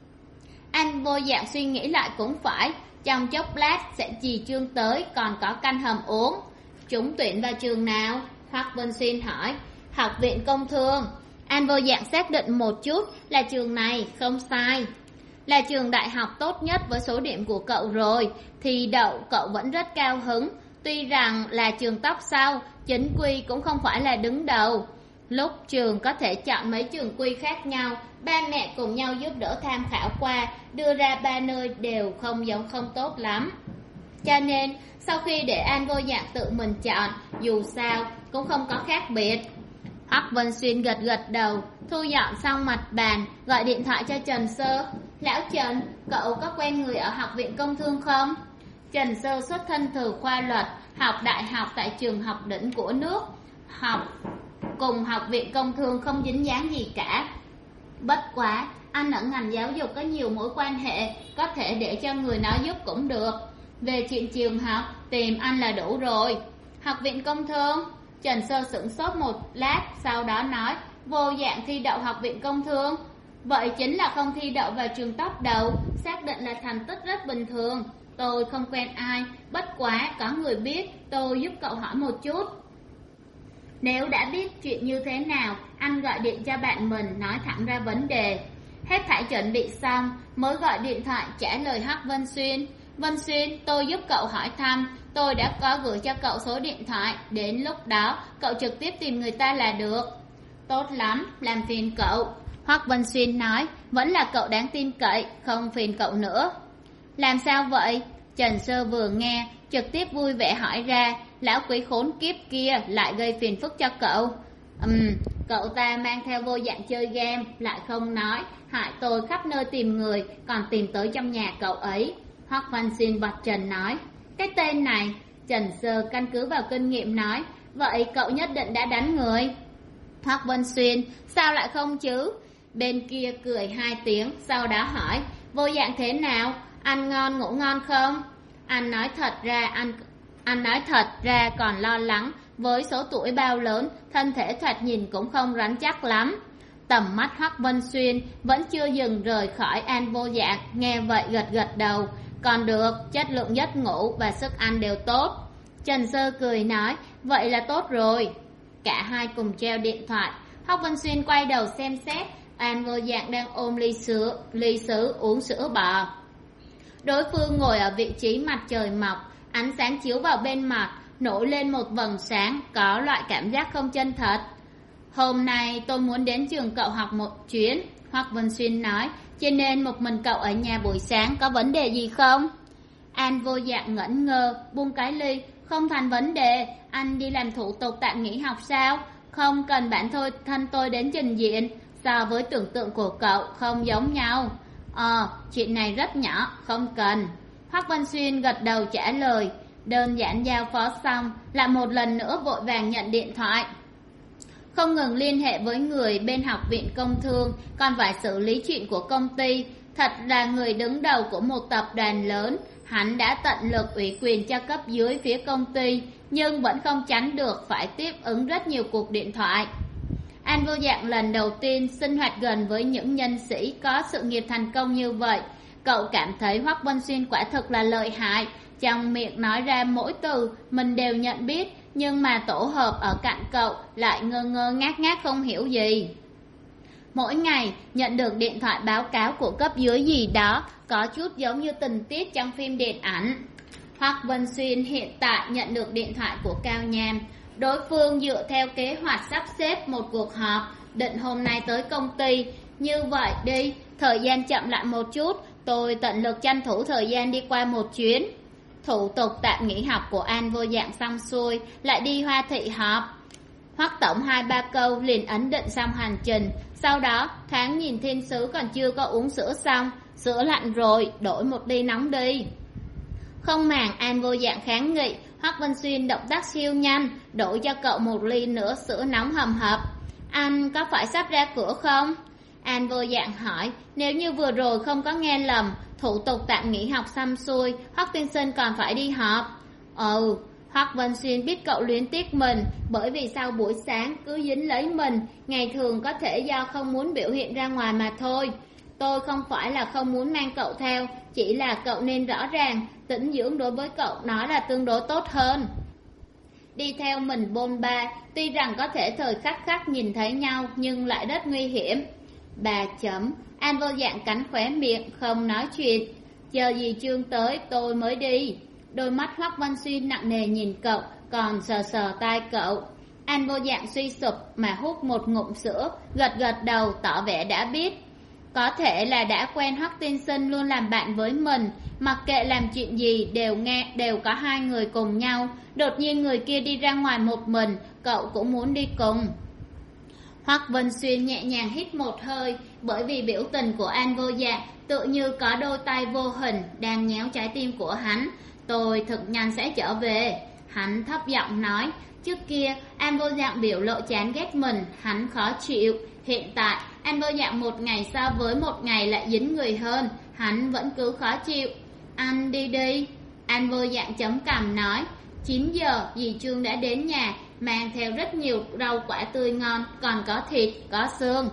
Speaker 1: An Vô Dạng suy nghĩ lại cũng phải, trong chốc lát sẽ dì Trương tới, còn có canh hầm uống. Chúng tuyển vào trường nào? Hoắc Văn Xuyên hỏi. Học viện Công Thương. An Vô Dạng xác định một chút, là trường này, không sai. Là trường đại học tốt nhất với số điểm của cậu rồi, thì đậu cậu vẫn rất cao hứng. Tuy rằng là trường top sau, chính quy cũng không phải là đứng đầu. Lúc trường có thể chọn mấy trường quy khác nhau, ba mẹ cùng nhau giúp đỡ tham khảo qua, đưa ra ba nơi đều không giống không tốt lắm. Cho nên sau khi để An Vô Dạng tự mình chọn, dù sao cũng không có khác biệt. Hoắc Văn Xuyên gật gật đầu, thu dọn xong mặt bàn, gọi điện thoại cho Trần Sơ. Lão Trần, cậu có quen người ở Học viện Công Thương không? Trần Sơ xuất thân từ khoa luật, học đại học tại trường học đỉnh của nước, học cùng Học viện Công Thương không dính dáng gì cả. Bất quá, anh ở ngành giáo dục có nhiều mối quan hệ, có thể để cho người nói giúp cũng được. Về chuyện trường học, tìm anh là đủ rồi. Học viện Công Thương? Trần Sơ sửng sốt một lát, sau đó nói, Vô Dạng thi đậu Học viện Công Thương. Vậy chính là không thi đậu vào trường top đầu, xác định là thành tích rất bình thường. Tôi không quen ai, bất quá có người biết, tôi giúp cậu hỏi một chút. Nếu đã biết chuyện như thế nào, anh gọi điện cho bạn mình, nói thẳng ra vấn đề. Hết thảy chuẩn bị xong, mới gọi điện thoại trả lời Hoắc Văn Xuyên. Văn Xuyên, tôi giúp cậu hỏi thăm, tôi đã có gửi cho cậu số điện thoại, đến lúc đó cậu trực tiếp tìm người ta là được. Tốt lắm, làm phiền cậu. Hoắc Vân Xuyên nói, vẫn là cậu đáng tin cậy, không phiền cậu nữa. Làm sao vậy? Trần Sơ vừa nghe, trực tiếp vui vẻ hỏi ra, lão quý khốn kiếp kia lại gây phiền phức cho cậu. Ừm, cậu ta mang theo vô dạng chơi game, lại không nói, hại tôi khắp nơi tìm người, còn tìm tới trong nhà cậu ấy. Hoắc Văn Xuyên vạch trần nói, cái tên này. Trần Sơ căn cứ vào kinh nghiệm nói, vậy cậu nhất định đã đánh người. Hoắc Vân Xuyên, sao lại không chứ? Bên kia cười hai tiếng, sau đó hỏi, vô dạng thế nào? Ăn ngon ngủ ngon không? Anh nói thật ra anh anh nói thật ra còn lo lắng, với số tuổi bao lớn, thân thể thoạt nhìn cũng không rắn chắc lắm. Tầm mắt Hoắc Vân Xuyên vẫn chưa dừng rời khỏi An Vô Dạng, nghe vậy gật gật đầu. Còn được, chất lượng giấc ngủ và sức ăn đều tốt. Trần Sơ cười nói, vậy là tốt rồi. Cả hai cùng treo điện thoại. Hoắc Vân Xuyên quay đầu xem xét, An Vô Dạng đang ôm ly sữa, ly sứ uống sữa bò. Đối phương ngồi ở vị trí mặt trời mọc, ánh sáng chiếu vào bên mặt, nổi lên một vầng sáng, có loại cảm giác không chân thật. Hôm nay tôi muốn đến trường cậu học một chuyến, Hoắc Vân Xuyên nói, cho nên một mình cậu ở nhà buổi sáng có vấn đề gì không? An Vô Dạng ngẩn ngơ, buông cái ly, không thành vấn đề, anh đi làm thủ tục tạm nghỉ học sao? Không cần bản thôi thân tôi đến trình diện, so với tưởng tượng của cậu không giống nhau. Ờ, chuyện này rất nhỏ, không cần. Hoắc Vân Xuyên gật đầu trả lời, đơn giản giao phó xong, lại một lần nữa vội vàng nhận điện thoại. Không ngừng liên hệ với người bên học viện công thương, còn phải xử lý chuyện của công ty. Thật là người đứng đầu của một tập đoàn lớn, hắn đã tận lực ủy quyền cho cấp dưới phía công ty, nhưng vẫn không tránh được phải tiếp ứng rất nhiều cuộc điện thoại. An Vô Dạng lần đầu tiên sinh hoạt gần với những nhân sĩ có sự nghiệp thành công như vậy. Cậu cảm thấy Hoắc Vân Xuyên quả thực là lợi hại, trong miệng nói ra mỗi từ mình đều nhận biết, nhưng mà tổ hợp ở cạnh cậu lại ngơ ngơ ngác ngác không hiểu gì. Mỗi ngày nhận được điện thoại báo cáo của cấp dưới gì đó, có chút giống như tình tiết trong phim điện ảnh. Hoắc Vân Xuyên hiện tại nhận được điện thoại của Cao Nham. Đối phương dựa theo kế hoạch sắp xếp một cuộc họp, định hôm nay tới công ty. Như vậy đi, thời gian chậm lại một chút, tôi tận lực tranh thủ thời gian đi qua một chuyến. Thủ tục tạm nghỉ học của An Vô Dạng xong xuôi, lại đi Hoa Thị họp. Hoắc tổng hai ba câu liền ấn định xong hành trình. Sau đó thoáng nhìn thiên sứ còn chưa có uống sữa xong, sữa lạnh rồi, đổi một ly nóng đi. Không màng An Vô Dạng kháng nghị, Hoắc Vân Xuyên động tác siêu nhanh, đổi cho cậu một ly nữa sữa nóng hầm hập. Anh có phải sắp ra cửa không? An Vô Dạng hỏi, nếu như vừa rồi không có nghe lầm, thủ tục tạm nghỉ học xong xuôi, Hoắc tiên sinh còn phải đi họp. Ừ, Hoắc Vân Xuyên biết cậu luyến tiếc mình, bởi vì sau buổi sáng cứ dính lấy mình, ngày thường có thể do không muốn biểu hiện ra ngoài mà thôi. Tôi không phải là không muốn mang cậu theo, chỉ là cậu nên rõ ràng, tĩnh dưỡng đối với cậu nó là tương đối tốt hơn. Đi theo mình bôn ba, tuy rằng có thể thời khắc khắc nhìn thấy nhau nhưng lại rất nguy hiểm. Bà chấm, An Vô Dạng cắn khóe miệng, không nói chuyện. Chờ gì Trương tới tôi mới đi. Đôi mắt Hoắc Văn Xuyên nặng nề nhìn cậu, còn sờ sờ tai cậu. An Vô Dạng suy sụp mà hút một ngụm sữa, gật gật đầu tỏ vẻ đã biết. Có thể là đã quen Hoắc tiên sinh luôn làm bạn với mình, mặc kệ làm chuyện gì đều nghe đều có hai người cùng nhau. Đột nhiên người kia đi ra ngoài một mình, cậu cũng muốn đi cùng. Hoắc Vân Xuyên nhẹ nhàng hít một hơi, bởi vì biểu tình của An Vô Dạng tự như có đôi tay vô hình đang nhéo trái tim của hắn. Tôi thực nhanh sẽ trở về, hắn thấp giọng nói. Trước kia An Vô Dạng biểu lộ chán ghét mình, hắn khó chịu. Hiện tại An Vô Dạng một ngày so với một ngày lại dính người hơn, hắn vẫn cứ khó chịu. Anh đi đi. An Vô Dạng chống cằm nói. Chín giờ dì Trương đã đến nhà, mang theo rất nhiều rau quả tươi ngon, còn có thịt, có xương.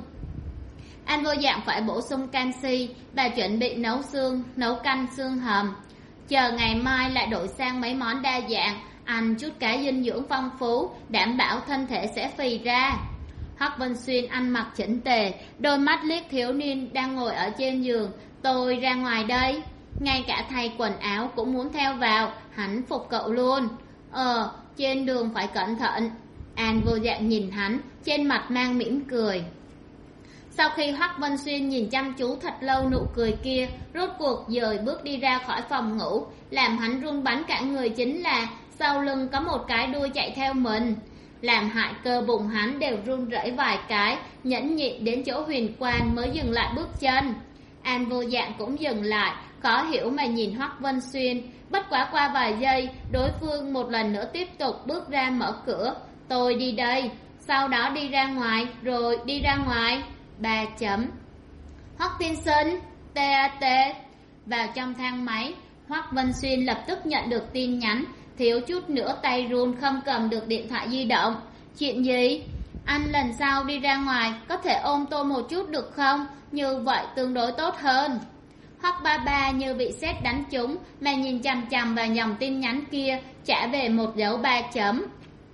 Speaker 1: An Vô Dạng phải bổ sung canxi, bà chuẩn bị nấu xương, nấu canh xương hầm. Chờ ngày mai lại đổi sang mấy món đa dạng, ăn chút cái dinh dưỡng phong phú, đảm bảo thân thể sẽ phì ra. Hoắc Vân Xuyên ăn mặc chỉnh tề, đôi mắt liếc thiếu niên đang ngồi ở trên giường. Tôi ra ngoài đây. Ngay cả thay quần áo cũng muốn theo vào, hắn phục cậu luôn. Ờ, trên đường phải cẩn thận. An Vô Dạng nhìn hắn, trên mặt mang mỉm cười. Sau khi Hoắc Vân Xuyên nhìn chăm chú thật lâu nụ cười kia, rốt cuộc dời bước đi ra khỏi phòng ngủ. Làm hắn run bắn cả người chính là sau lưng có một cái đuôi chạy theo mình, làm hại cơ bụng hắn đều run rẩy vài cái, nhẫn nhịn đến chỗ huyền quan mới dừng lại bước chân. An Vô Dạng cũng dừng lại, khó hiểu mà nhìn Hoắc Vân Xuyên. Bất quá qua vài giây, đối phương một lần nữa tiếp tục bước ra mở cửa. Tôi đi đây, sau đó đi ra ngoài, rồi đi ra ngoài. Ba chấm. Hoắc tiên sinh, tê a tê. Vào trong thang máy, Hoắc Vân Xuyên lập tức nhận được tin nhắn, thiếu chút nữa tay run không cầm được điện thoại di động. Chuyện gì? Anh lần sau đi ra ngoài có thể ôm tôi một chút được không? Như vậy tương đối tốt hơn. Hoắc ba ba như bị sét đánh trúng mà nhìn chằm chằm vào dòng tin nhắn kia, trả về một dấu ba chấm.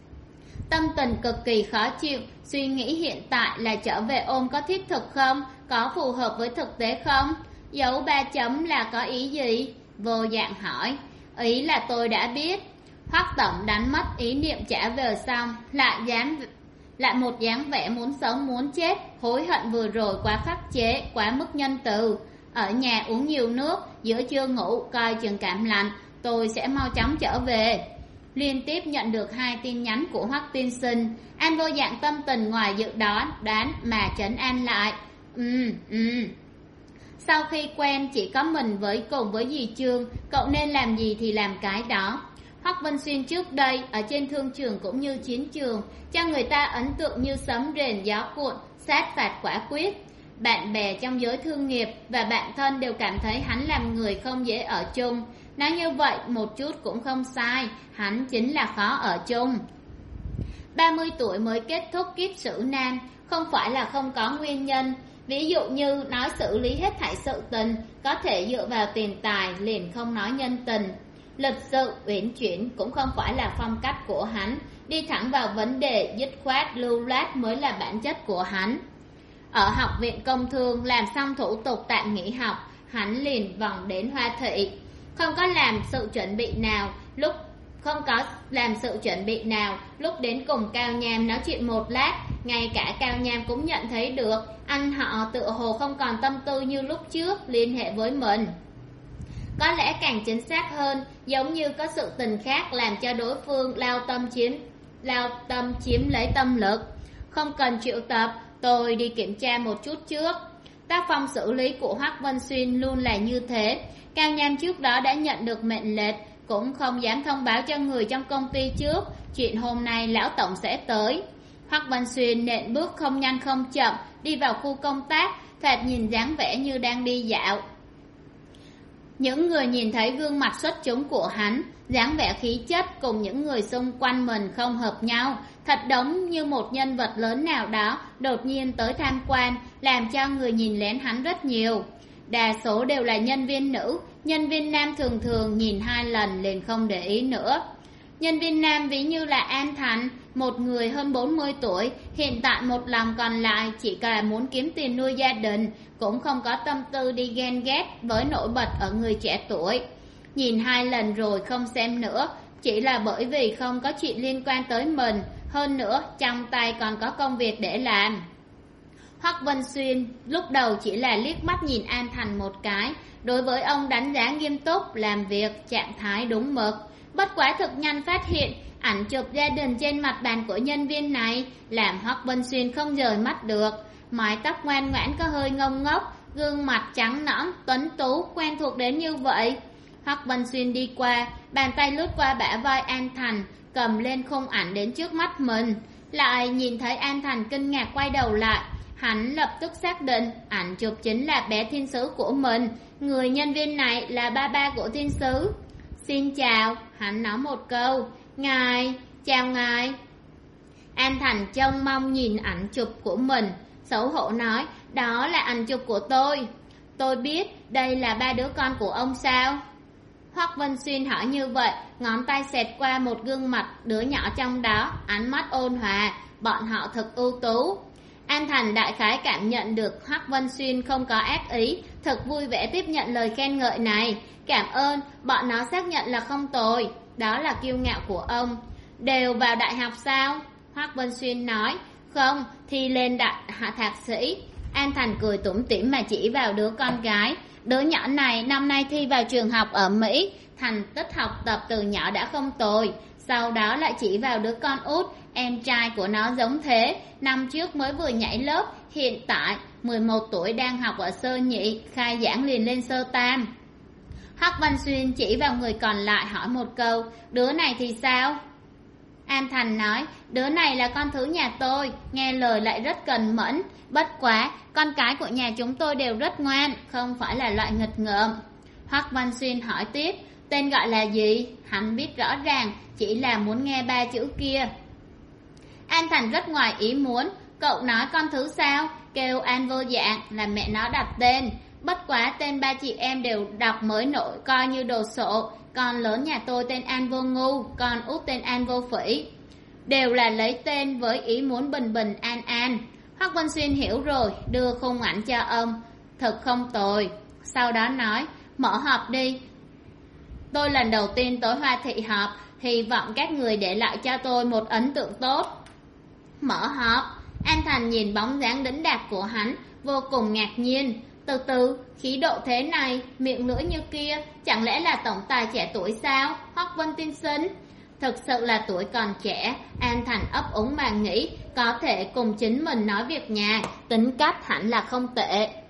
Speaker 1: Tâm tình cực kỳ khó chịu, suy nghĩ hiện tại là trở về ôm có thiết thực không, có phù hợp với thực tế không? Dấu ba chấm là có ý gì? Vô Dạng hỏi. Ý là tôi đã biết. Hoắc tổng đánh mất ý niệm trả về xong, lại dám lại một dáng vẻ muốn sống muốn chết, hối hận vừa rồi quá khắc chế, quá mức nhân từ. Ở nhà uống nhiều nước, giữa trưa ngủ, coi chừng cảm lạnh, tôi sẽ mau chóng trở về. Liên tiếp nhận được hai tin nhắn của Hoắc tiên sinh, An Vô Dạng tâm tình ngoài dự đoán đoán mà trấn an lại. Ừ, ừ. Sau khi quen chỉ có mình với cùng với dì Trương, cậu nên làm gì thì làm cái đó. Hoắc Vân Xuyên trước đây ở trên thương trường cũng như chiến trường, cho người ta ấn tượng như sấm rền gió cuộn, sát phạt quả quyết. Bạn bè trong giới thương nghiệp và bạn thân đều cảm thấy hắn làm người không dễ ở chung. Nói như vậy một chút cũng không sai, hắn chính là khó ở chung. ba mươi tuổi mới kết thúc kiếp sử nam, không phải là không có nguyên nhân. Ví dụ như nói xử lý hết thảy sự tình, có thể dựa vào tiền tài liền không nói nhân tình. Lịch sự uyển chuyển cũng không phải là phong cách của hắn, đi thẳng vào vấn đề, dứt khoát lưu loát mới là bản chất của hắn. Ở học viện công thương làm xong thủ tục tạm nghỉ học, hắn liền vòng đến Hoa Thị. Không có làm sự chuẩn bị nào, lúc không có làm sự chuẩn bị nào, lúc đến cùng Cao Nham nói chuyện một lát, ngay cả Cao Nham cũng nhận thấy được anh họ tựa hồ không còn tâm tư như lúc trước liên hệ với mình. Có lẽ càng chính xác hơn, giống như có sự tình khác làm cho đối phương lao tâm chiếm lao tâm chiếm lấy tâm lực. Không cần triệu tập, tôi đi kiểm tra một chút trước. Tác phong xử lý của Hoắc Vân Xuyên luôn là như thế. Cao Nham trước đó đã nhận được mệnh lệnh, cũng không dám thông báo cho người trong công ty trước chuyện hôm nay lão tổng sẽ tới. Hoắc Vân Xuyên nện bước không nhanh không chậm đi vào khu công tác, thoạt nhìn dáng vẻ như đang đi dạo. Những người nhìn thấy gương mặt xuất chúng của hắn, dáng vẻ khí chất cùng những người xung quanh mình không hợp nhau, thật giống như một nhân vật lớn nào đó đột nhiên tới tham quan, làm cho người nhìn lén hắn rất nhiều. Đa số đều là nhân viên nữ, nhân viên nam thường thường nhìn hai lần liền không để ý nữa. Nhân viên nam ví như là An Thành, một người hơn bốn mươi tuổi, hiện tại một lòng còn lại chỉ là muốn kiếm tiền nuôi gia đình, cũng không có tâm tư đi ghen ghét với nổi bật ở người trẻ tuổi. Nhìn hai lần rồi không xem nữa, chỉ là bởi vì không có chuyện liên quan tới mình, hơn nữa trong tay còn có công việc để làm. Hoắc Vân Xuyên lúc đầu chỉ là liếc mắt nhìn An Thành một cái, đối với ông đánh giá nghiêm túc, làm việc, trạng thái đúng mực. Bất quá thực nhanh phát hiện ảnh chụp gia đình trên mặt bàn của nhân viên này, làm Hoắc Vân Xuyên không rời mắt được. Mái tóc ngoan ngoãn có hơi ngông ngốc, gương mặt trắng nõn, tuấn tú, quen thuộc đến như vậy. Hoắc Vân Xuyên đi qua, bàn tay lướt qua bả vai An Thành, cầm lên khung ảnh đến trước mắt mình. Lại nhìn thấy An Thành kinh ngạc quay đầu lại, hắn lập tức xác định ảnh chụp chính là bé thiên sứ của mình. Người nhân viên này là ba ba của thiên sứ. Xin chào, hắn nói một câu. Ngài, chào ngài. An Thành trông mong nhìn ảnh chụp của mình, xấu hổ nói, đó là ảnh chụp của tôi. Tôi biết đây là ba đứa con của ông sao? Hoắc Vân Xuyên hỏi như vậy, ngón tay xẹt qua một gương mặt đứa nhỏ trong đó, ánh mắt ôn hòa, bọn họ thật ưu tú. An Thành đại khái cảm nhận được Hoắc Vân Xuyên không có ác ý, thật vui vẻ tiếp nhận lời khen ngợi này. Cảm ơn, bọn nó xác nhận là không tồi, đó là kiêu ngạo của ông. Đều vào đại học sao? Hoắc Vân Xuyên nói. Không, thi lên đại hạ thạc sĩ. An Thành cười tủm tỉm mà chỉ vào đứa con gái. Đứa nhỏ này năm nay thi vào trường học ở Mỹ, thành tích học tập từ nhỏ đã không tồi. Sau đó lại chỉ vào đứa con út, em trai của nó giống thế, năm trước mới vừa nhảy lớp, hiện tại mười một tuổi đang học ở sơ nhị, khai giảng liền lên sơ tam. Hoắc Văn Xuyên chỉ vào người còn lại hỏi một câu, đứa này thì sao? An Thành nói, đứa này là con thứ nhà tôi, nghe lời lại rất cần mẫn. Bất quá, con cái của nhà chúng tôi đều rất ngoan, không phải là loại nghịch ngợm. Hoắc Văn Xuyên hỏi tiếp, tên gọi là gì? Hắn biết rõ ràng, chỉ là muốn nghe ba chữ kia. An Thành rất ngoài ý muốn, cậu nói con thứ sao? Kêu An Vô Dạng là mẹ nó đặt tên. Bất quá tên ba chị em đều đọc mới nổi coi như đồ sộ. Con lớn nhà tôi tên An Vô Ngu, con út tên An Vô Phỉ. Đều là lấy tên với ý muốn bình bình an an. Hoắc Vân Xuyên hiểu rồi, đưa khung ảnh cho ông. Thật không tồi. Sau đó nói, mở họp đi. Tôi lần đầu tiên tới Hoa Thị họp, hy vọng các người để lại cho tôi một ấn tượng tốt. Mở họp. An Thành nhìn bóng dáng đĩnh đạc của hắn, vô cùng ngạc nhiên. Từ từ, khí độ thế này, miệng lưỡi như kia, chẳng lẽ là tổng tài trẻ tuổi sao? Hoắc Vân tiên sinh. Thực sự là tuổi còn trẻ, An Thành ấp úng mà nghĩ, có thể cùng chính mình nói việc nhà, tính cách hẳn là không tệ.